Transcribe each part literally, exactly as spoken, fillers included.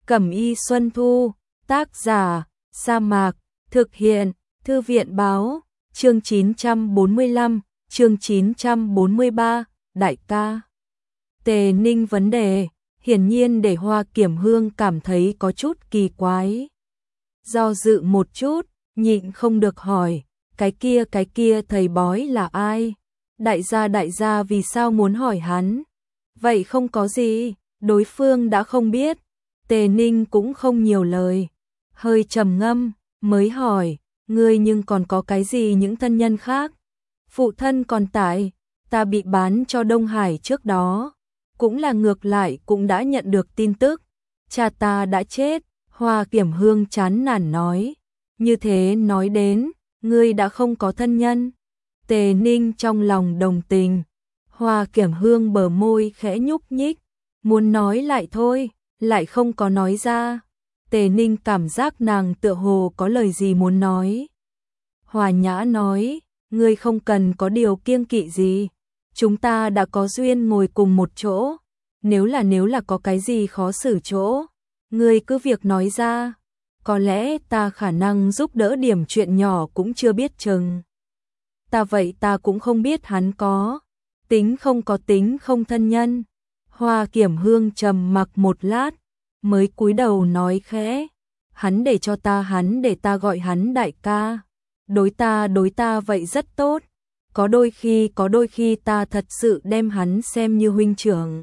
Cẩm y Xuân Thu, tác giả, Sa Mạc, thực hiện, Thư viện báo, chương chín trăm bốn mươi lăm, chương chín trăm bốn mươi ba, đại ca. Tề Ninh vấn đề, hiển nhiên để Hoa Kiểm Hương cảm thấy có chút kỳ quái. Do dự một chút, nhịn không được hỏi, cái kia cái kia thầy bói là ai? Đại gia đại gia vì sao muốn hỏi hắn? Vậy không có gì, đối phương đã không biết. Tề Ninh cũng không nhiều lời, hơi trầm ngâm, mới hỏi, ngươi nhưng còn có cái gì những thân nhân khác? Phụ thân còn tại, ta bị bán cho Đông Hải trước đó, cũng là ngược lại cũng đã nhận được tin tức, cha ta đã chết. Hoa Kiểm Hương chán nản nói, như thế nói đến, ngươi đã không có thân nhân. Tề Ninh trong lòng đồng tình, Hoa Kiểm Hương bờ môi khẽ nhúc nhích, muốn nói lại thôi, lại không có nói ra. Tề Ninh cảm giác nàng tựa hồ có lời gì muốn nói. Hòa nhã nói, ngươi không cần có điều kiêng kỵ gì, chúng ta đã có duyên ngồi cùng một chỗ, nếu là nếu là có cái gì khó xử chỗ, ngươi cứ việc nói ra, có lẽ ta khả năng giúp đỡ điểm chuyện nhỏ cũng chưa biết chừng. Ta vậy ta cũng không biết hắn có tính không có tính không thân nhân. Hoa Kiểm Hương trầm mặc một lát, mới cúi đầu nói khẽ, hắn để cho ta hắn để ta gọi hắn đại ca, đối ta đối ta vậy rất tốt, có đôi khi có đôi khi ta thật sự đem hắn xem như huynh trưởng.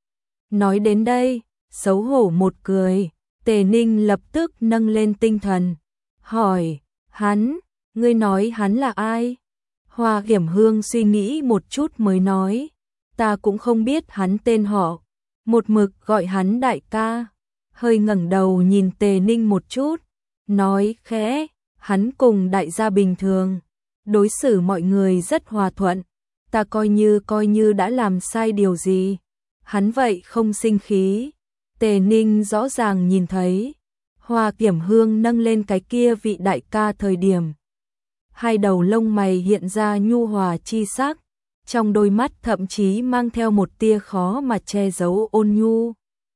Nói đến đây, xấu hổ một cười, Tề Ninh lập tức nâng lên tinh thần, hỏi, hắn, ngươi nói hắn là ai? Hoa Kiểm Hương suy nghĩ một chút mới nói, ta cũng không biết hắn tên họ, một mực gọi hắn đại ca. Hơi ngẩng đầu nhìn Tề Ninh một chút, nói khẽ, hắn cùng đại gia bình thường, đối xử mọi người rất hòa thuận, ta coi như coi như đã làm sai điều gì, hắn vậy không sinh khí. Tề Ninh rõ ràng nhìn thấy, Hoa Kiểm Hương nâng lên cái kia vị đại ca thời điểm, hai đầu lông mày hiện ra nhu hòa chi sắc, trong đôi mắt thậm chí mang theo một tia khó mà che giấu ôn nhu.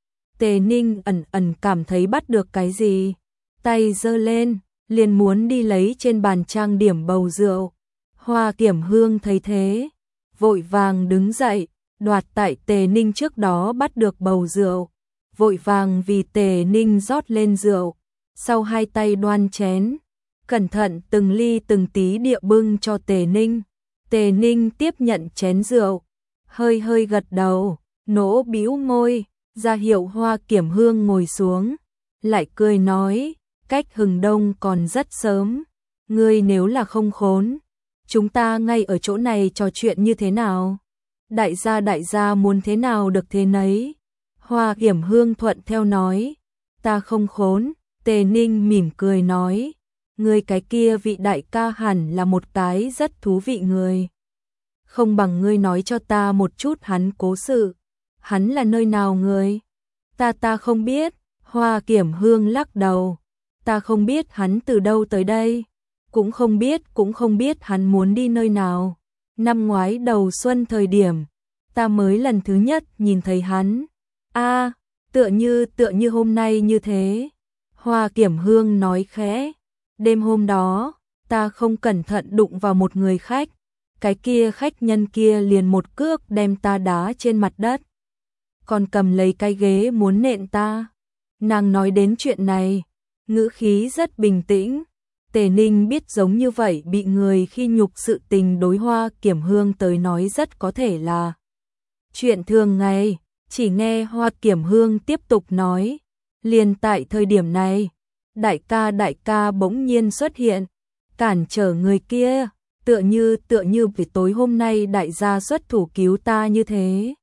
Tề Ninh ẩn ẩn cảm thấy bắt được cái gì, tay giơ lên, liền muốn đi lấy trên bàn trang điểm bầu rượu. Hoa Kiểm Hương thấy thế, vội vàng đứng dậy, đoạt tại Tề Ninh trước đó bắt được bầu rượu, vội vàng vì Tề Ninh rót lên rượu, sau hai tay đoan chén, cẩn thận từng ly từng tí địa bưng cho Tề Ninh. Tề Ninh tiếp nhận chén rượu, hơi hơi gật đầu, nỗ bĩu môi, ra hiệu Hoa Kiểm Hương ngồi xuống, lại cười nói, cách hừng đông còn rất sớm, ngươi nếu là không khốn, chúng ta ngay ở chỗ này trò chuyện như thế nào? Đại gia đại gia muốn thế nào được thế nấy. Hoa Kiểm Hương thuận theo nói, ta không khốn. Tề Ninh mỉm cười nói, ngươi cái kia vị đại ca hẳn là một cái rất thú vị người. Không bằng ngươi nói cho ta một chút hắn cố sự, hắn là nơi nào người? Ta ta không biết. Hoa Kiểm Hương lắc đầu, ta không biết hắn từ đâu tới đây, cũng không biết cũng không biết hắn muốn đi nơi nào. Năm ngoái đầu xuân thời điểm, ta mới lần thứ nhất nhìn thấy hắn. A, à, tựa như tựa như hôm nay như thế. Hoa Kiểm Hương nói khẽ, đêm hôm đó, ta không cẩn thận đụng vào một người khách, cái kia khách nhân kia liền một cước đem ta đá trên mặt đất, còn cầm lấy cái ghế muốn nện ta. Nàng nói đến chuyện này, ngữ khí rất bình tĩnh. Tề Ninh biết giống như vậy bị người khi nhục sự tình đối Hoa Kiểm Hương tới nói rất có thể là chuyện thường ngày, chỉ nghe Hoa Kiểm Hương tiếp tục nói, liền tại thời điểm này, đại ca đại ca bỗng nhiên xuất hiện, cản trở người kia, tựa như tựa như vì tối hôm nay đại gia xuất thủ cứu ta như thế.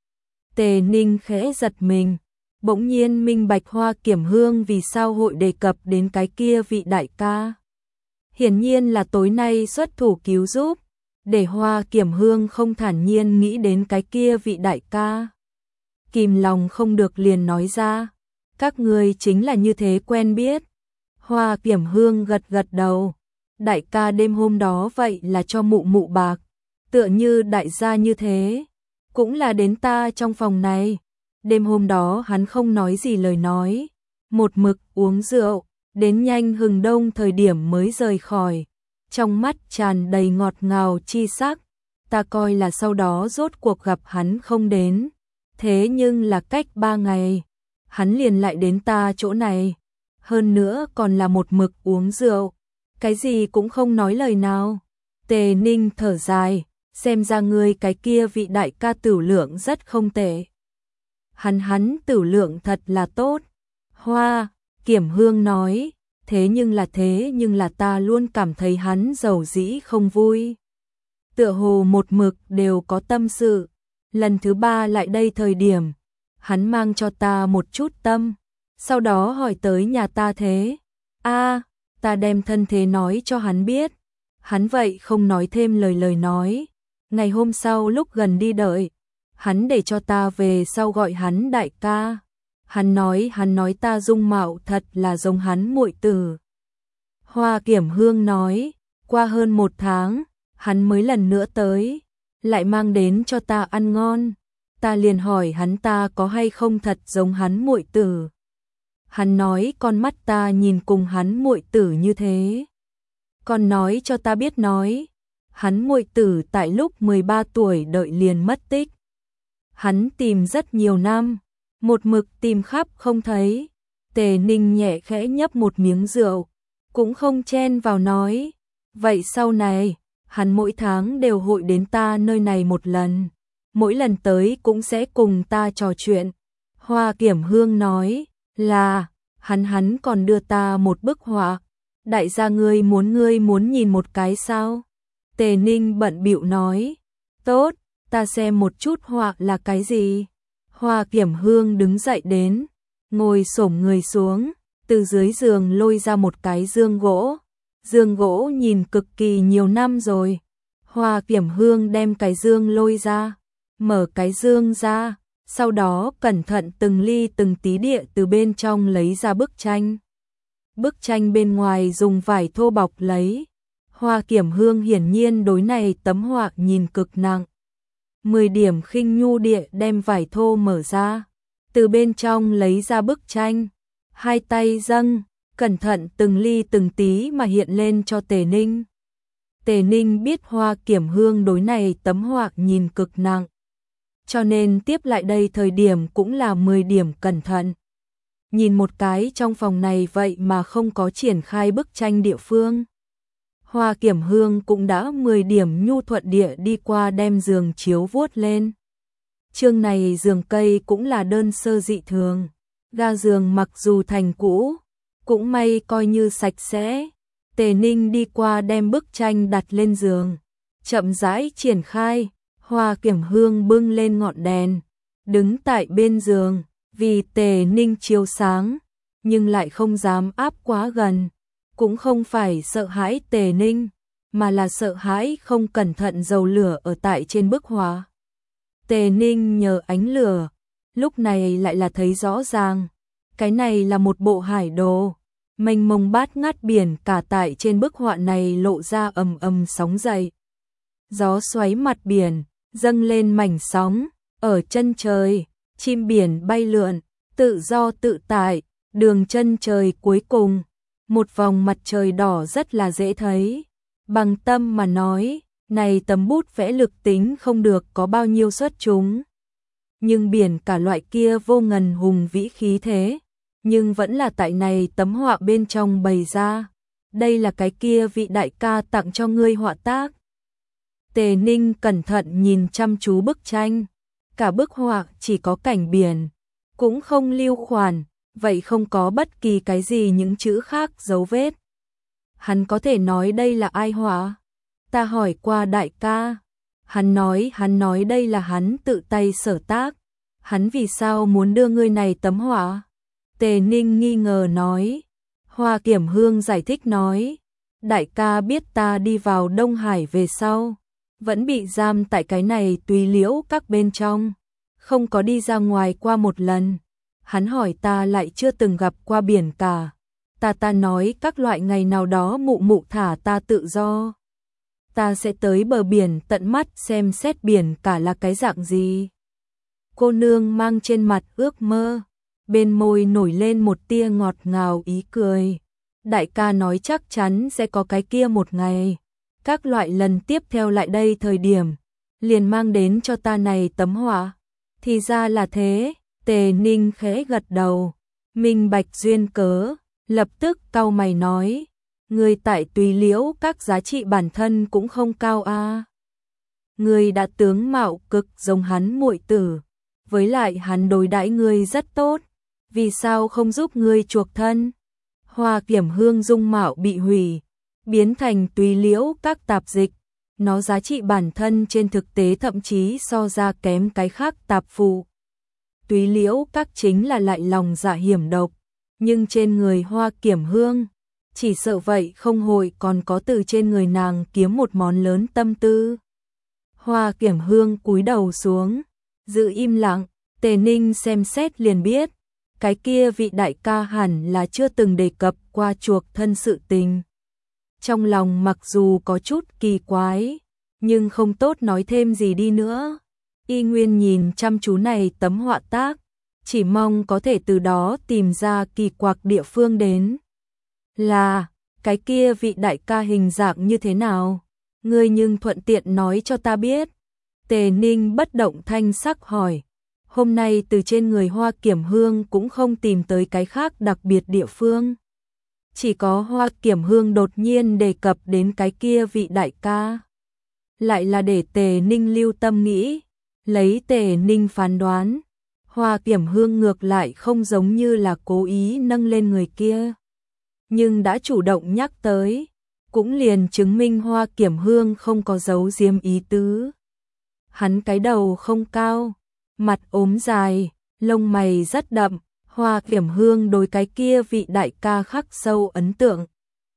Tề Ninh khẽ giật mình, bỗng nhiên minh bạch Hoa Kiểm Hương vì sao hội đề cập đến cái kia vị đại ca. Hiển nhiên là tối nay xuất thủ cứu giúp, để Hoa Kiểm Hương không thản nhiên nghĩ đến cái kia vị đại ca. Kìm lòng không được liền nói ra, các người chính là như thế quen biết. Hoa Kiểm Hương gật gật đầu, đại ca đêm hôm đó vậy là cho mụ mụ bạc, tựa như đại gia như thế, cũng là đến ta trong phòng này. Đêm hôm đó hắn không nói gì lời nói, một mực uống rượu, đến nhanh hừng đông thời điểm mới rời khỏi, trong mắt tràn đầy ngọt ngào chi sắc. Ta coi là sau đó rốt cuộc gặp hắn không đến, thế nhưng là cách ba ngày, hắn liền lại đến ta chỗ này, hơn nữa còn là một mực uống rượu, cái gì cũng không nói lời nào. Tề Ninh thở dài, xem ra ngươi cái kia vị đại ca tửu lượng rất không tệ. Hắn hắn tửu lượng thật là tốt. Hoa Kiểm Hương nói, thế nhưng là thế nhưng là ta luôn cảm thấy hắn giàu dĩ không vui. Tựa hồ một mực đều có tâm sự. Lần thứ ba lại đây thời điểm, hắn mang cho ta một chút tâm, sau đó hỏi tới nhà ta thế. A, ta đem thân thế nói cho hắn biết. Hắn vậy không nói thêm lời lời nói. Ngày hôm sau lúc gần đi đợi, hắn để cho ta về sau gọi hắn đại ca. Hắn nói hắn nói ta dung mạo thật là giống hắn muội tử. Hoa Kiểm Hương nói, qua hơn một tháng, hắn mới lần nữa tới, lại mang đến cho ta ăn ngon. Ta liền hỏi hắn ta có hay không thật giống hắn muội tử. Hắn nói con mắt ta nhìn cùng hắn muội tử như thế. Còn nói cho ta biết nói, hắn muội tử tại lúc mười ba tuổi đợi liền mất tích. Hắn tìm rất nhiều năm, một mực tìm khắp không thấy. Tề Ninh nhẹ khẽ nhấp một miếng rượu, cũng không chen vào nói, vậy sau này, hắn mỗi tháng đều hội đến ta nơi này một lần, mỗi lần tới cũng sẽ cùng ta trò chuyện. Hoa Kiểm Hương nói, là, hắn hắn còn đưa ta một bức họa, đại gia ngươi muốn ngươi muốn nhìn một cái sao? Tề Ninh bận bịu nói, tốt, ta xem một chút họa là cái gì. Hoa Kiểm Hương đứng dậy đến, ngồi xổm người xuống, từ dưới giường lôi ra một cái dương gỗ. Dương gỗ nhìn cực kỳ nhiều năm rồi. Hoa Kiểm Hương đem cái dương lôi ra, mở cái dương ra, sau đó cẩn thận từng ly từng tí địa từ bên trong lấy ra bức tranh. Bức tranh bên ngoài dùng vải thô bọc lấy. Hoa Kiểm Hương hiển nhiên đối này tấm họa nhìn cực nặng. Mười điểm khinh nhu địa đem vải thô mở ra, từ bên trong lấy ra bức tranh, hai tay dâng, cẩn thận từng ly từng tí mà hiện lên cho Tề Ninh. Tề Ninh biết Hoa Kiểm Hương đối này tấm họa nhìn cực nặng, cho nên tiếp lại đây thời điểm cũng là mười điểm cẩn thận. Nhìn một cái trong phòng này vậy mà không có triển khai bức tranh địa phương. Hoa Kiểm Hương cũng đã mười điểm nhu thuận địa đi qua đem giường chiếu vuốt lên. Chương này giường cây cũng là đơn sơ dị thường, ga giường mặc dù thành cũ, cũng may coi như sạch sẽ. Tề Ninh đi qua đem bức tranh đặt lên giường, chậm rãi triển khai. Hoa Kiểm Hương bưng lên ngọn đèn, đứng tại bên giường, vì Tề Ninh chiếu sáng, nhưng lại không dám áp quá gần. Cũng không phải sợ hãi Tề Ninh, mà là sợ hãi không cẩn thận dầu lửa ở tại trên bức họa. Tề Ninh nhờ ánh lửa, lúc này lại là thấy rõ ràng, cái này là một bộ hải đồ, mênh mông bát ngát biển cả tại trên bức họa này lộ ra ầm ầm sóng dậy. Gió xoáy mặt biển, dâng lên mảnh sóng, ở chân trời, chim biển bay lượn, tự do tự tại, đường chân trời cuối cùng. Một vòng mặt trời đỏ rất là dễ thấy. Bằng tâm mà nói, này tấm bút vẽ lực tính không được có bao nhiêu xuất chúng. Nhưng biển cả loại kia vô ngần hùng vĩ khí thế, nhưng vẫn là tại này tấm họa bên trong bày ra. Đây là cái kia vị đại ca tặng cho ngươi họa tác. Tề Ninh cẩn thận nhìn chăm chú bức tranh. Cả bức họa chỉ có cảnh biển, cũng không lưu khoản. Vậy không có bất kỳ cái gì những chữ khác dấu vết. Hắn có thể nói đây là ai họa? Ta hỏi qua đại ca. Hắn nói, hắn nói đây là hắn tự tay sở tác. Hắn vì sao muốn đưa ngươi này tấm họa? Tề Ninh nghi ngờ nói. Hoa Kiểm Hương giải thích nói. Đại ca biết ta đi vào Đông Hải về sau, vẫn bị giam tại cái này Tùy Liễu các bên trong, không có đi ra ngoài qua một lần. Hắn hỏi ta lại chưa từng gặp qua biển cả. Ta ta nói các loại ngày nào đó mụ mụ thả ta tự do. Ta sẽ tới bờ biển tận mắt xem xét biển cả là cái dạng gì. Cô nương mang trên mặt ước mơ. bên môi nổi lên một tia ngọt ngào ý cười. Đại ca nói chắc chắn sẽ có cái kia một ngày. Các loại lần tiếp theo lại đây thời điểm, liền mang đến cho ta này tấm họa. Thì ra là thế, Tề Ninh khẽ gật đầu, minh bạch duyên cớ, lập tức cau mày nói, người tại Tùy Liễu các giá trị bản thân cũng không cao a. À. Người đã tướng mạo cực giống hắn muội tử, với lại hắn đối đãi ngươi rất tốt, vì sao không giúp ngươi chuộc thân? Hoa Kiểm Hương dung mạo bị hủy, biến thành Tùy Liễu các tạp dịch, nó giá trị bản thân trên thực tế thậm chí so ra kém cái khác tạp phụ. Tùy Liễu các chính là lại lòng dạ hiểm độc, nhưng trên người Hoa Kiểm Hương, chỉ sợ vậy không hội còn có từ trên người nàng kiếm một món lớn tâm tư. Hoa Kiểm Hương cúi đầu xuống, giữ im lặng, Tề Ninh xem xét liền biết, cái kia vị đại ca hẳn là chưa từng đề cập qua chuộc thân sự tình. Trong lòng mặc dù có chút kỳ quái, nhưng không tốt nói thêm gì đi nữa. Y nguyên nhìn chăm chú này tấm họa tác, chỉ mong có thể từ đó tìm ra kỳ quặc địa phương đến. Là, cái kia vị đại ca hình dạng như thế nào? Ngươi nhưng thuận tiện nói cho ta biết. Tề Ninh bất động thanh sắc hỏi. Hôm nay từ trên người Hoa Kiểm Hương cũng không tìm tới cái khác đặc biệt địa phương. Chỉ có Hoa Kiểm Hương đột nhiên đề cập đến cái kia vị đại ca. Lại là để Tề Ninh lưu tâm nghĩ. Lấy Tề Ninh phán đoán, Hoa Kiểm Hương ngược lại không giống như là cố ý nâng lên người kia. Nhưng đã chủ động nhắc tới, cũng liền chứng minh Hoa Kiểm Hương không có giấu giếm ý tứ. Hắn cái đầu không cao, mặt ốm dài, lông mày rất đậm, Hoa Kiểm Hương đối cái kia vị đại ca khắc sâu ấn tượng.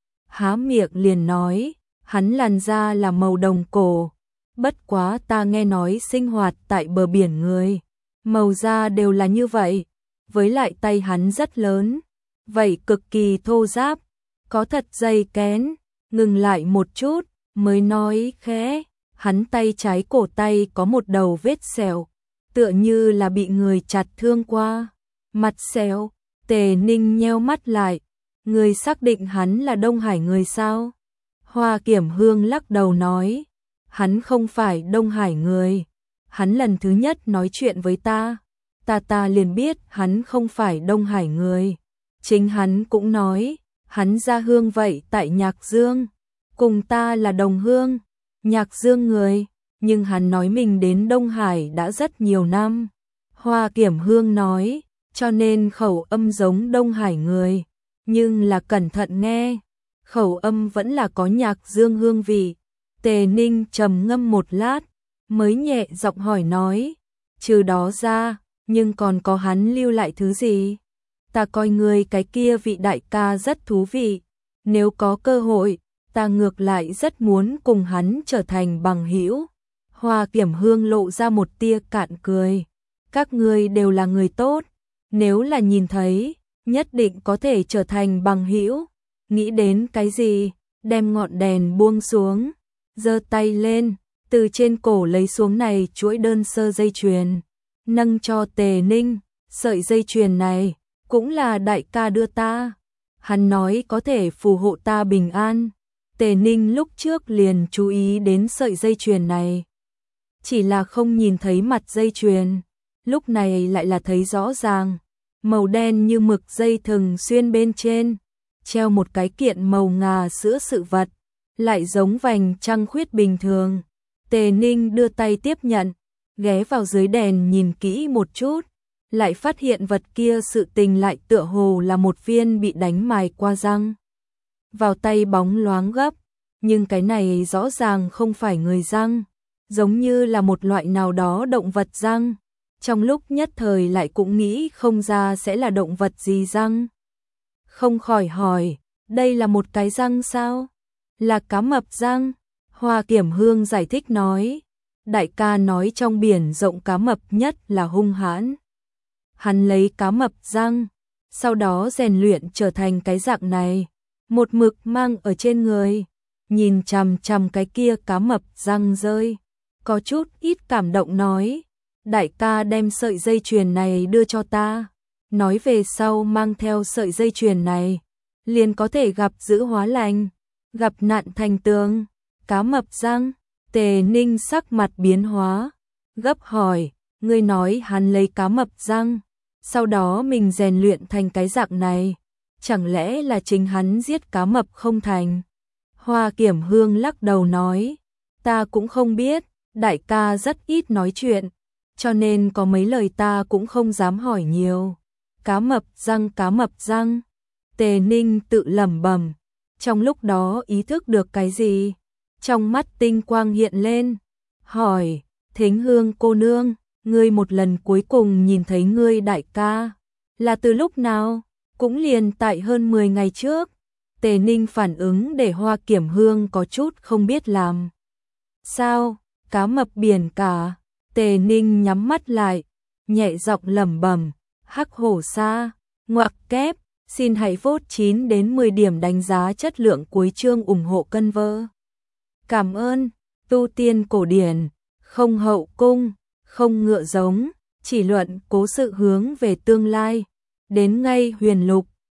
Há miệng liền nói, hắn làn da là màu đồng cổ, bất quá ta nghe nói sinh hoạt tại bờ biển người, màu da đều là như vậy, với lại tay hắn rất lớn, vậy cực kỳ thô ráp, có thật dày kén, ngừng lại một chút, mới nói khẽ, hắn tay trái cổ tay có một đầu vết sẹo, tựa như là bị người chặt thương qua, mặt sẹo. Tề Ninh nheo mắt lại, người xác định hắn là Đông Hải người sao? Hoa Kiểm Hương lắc đầu nói, hắn không phải Đông Hải người, hắn lần thứ nhất nói chuyện với ta, ta ta liền biết hắn không phải Đông Hải người, chính hắn cũng nói, hắn ra hương vậy tại Nhạc Dương, cùng ta là đồng hương, Nhạc Dương người, nhưng hắn nói mình đến Đông Hải đã rất nhiều năm. Hoa Kiểm Hương nói, cho nên khẩu âm giống Đông Hải người, nhưng là cẩn thận nghe, khẩu âm vẫn là có Nhạc Dương hương vị. Tề Ninh trầm ngâm một lát, mới nhẹ giọng hỏi nói, trừ đó ra, nhưng còn có hắn lưu lại thứ gì? Ta coi người cái kia vị đại ca rất thú vị, nếu có cơ hội, ta ngược lại rất muốn cùng hắn trở thành bằng hữu. Hoa Kiểm Hương lộ ra một tia cạn cười, các ngươi đều là người tốt, nếu là nhìn thấy, nhất định có thể trở thành bằng hữu. Nghĩ đến cái gì, đem ngọn đèn buông xuống, giơ tay lên, từ trên cổ lấy xuống này chuỗi đơn sơ dây chuyền, nâng cho Tề Ninh, sợi dây chuyền này cũng là đại ca đưa ta, hắn nói có thể phù hộ ta bình an. Tề Ninh lúc trước liền chú ý đến sợi dây chuyền này, chỉ là không nhìn thấy mặt dây chuyền, lúc này lại là thấy rõ ràng, màu đen như mực dây thừng xuyên bên trên, treo một cái kiện màu ngà sữa sự vật, lại giống vành trăng khuyết bình thường. Tề Ninh đưa tay tiếp nhận, ghé vào dưới đèn nhìn kỹ một chút, lại phát hiện vật kia sự tình lại tựa hồ là một viên bị đánh mài qua răng. Vào tay bóng loáng gấp, nhưng cái này rõ ràng không phải người răng, giống như là một loại nào đó động vật răng. Trong lúc nhất thời lại cũng nghĩ không ra sẽ là động vật gì răng. Không khỏi hỏi, đây là một cái răng sao? Là cá mập răng. Hoa Kiểm Hương giải thích nói, đại ca nói trong biển rộng cá mập nhất là hung hãn. Hắn lấy cá mập răng, sau đó rèn luyện trở thành cái dạng này, một mực mang ở trên người, nhìn chằm chằm cái kia cá mập răng rơi, có chút ít cảm động nói, đại ca đem sợi dây chuyền này đưa cho ta, nói về sau mang theo sợi dây chuyền này, liền có thể gặp giữ hóa lành, gặp nạn thành tường. Cá mập răng, Tề Ninh sắc mặt biến hóa, gấp hỏi, ngươi nói hắn lấy cá mập răng, sau đó mình rèn luyện thành cái dạng này, chẳng lẽ là chính hắn giết cá mập không thành? Hoa Kiểm Hương lắc đầu nói, ta cũng không biết, đại ca rất ít nói chuyện, cho nên có mấy lời ta cũng không dám hỏi nhiều. Cá mập răng, cá mập răng, Tề Ninh tự lẩm bẩm, trong lúc đó ý thức được cái gì, trong mắt tinh quang hiện lên, hỏi, Thính Hương cô nương, ngươi một lần cuối cùng nhìn thấy ngươi đại ca, là từ lúc nào? Cũng liền tại hơn mười ngày trước. Tề Ninh phản ứng để Hoa Kiểm Hương có chút không biết làm. Sao? Cá mập biển cả. Tề Ninh nhắm mắt lại, nhẹ giọng lẩm bẩm, hắc hổ sa, ngoặc kép, xin hãy vote chín đến mười điểm đánh giá chất lượng cuối chương ủng hộ cân vơ. Cảm ơn, tu tiên cổ điển, không hậu cung, không ngựa giống, chỉ luận cố sự hướng về tương lai, đến ngay huyền lục.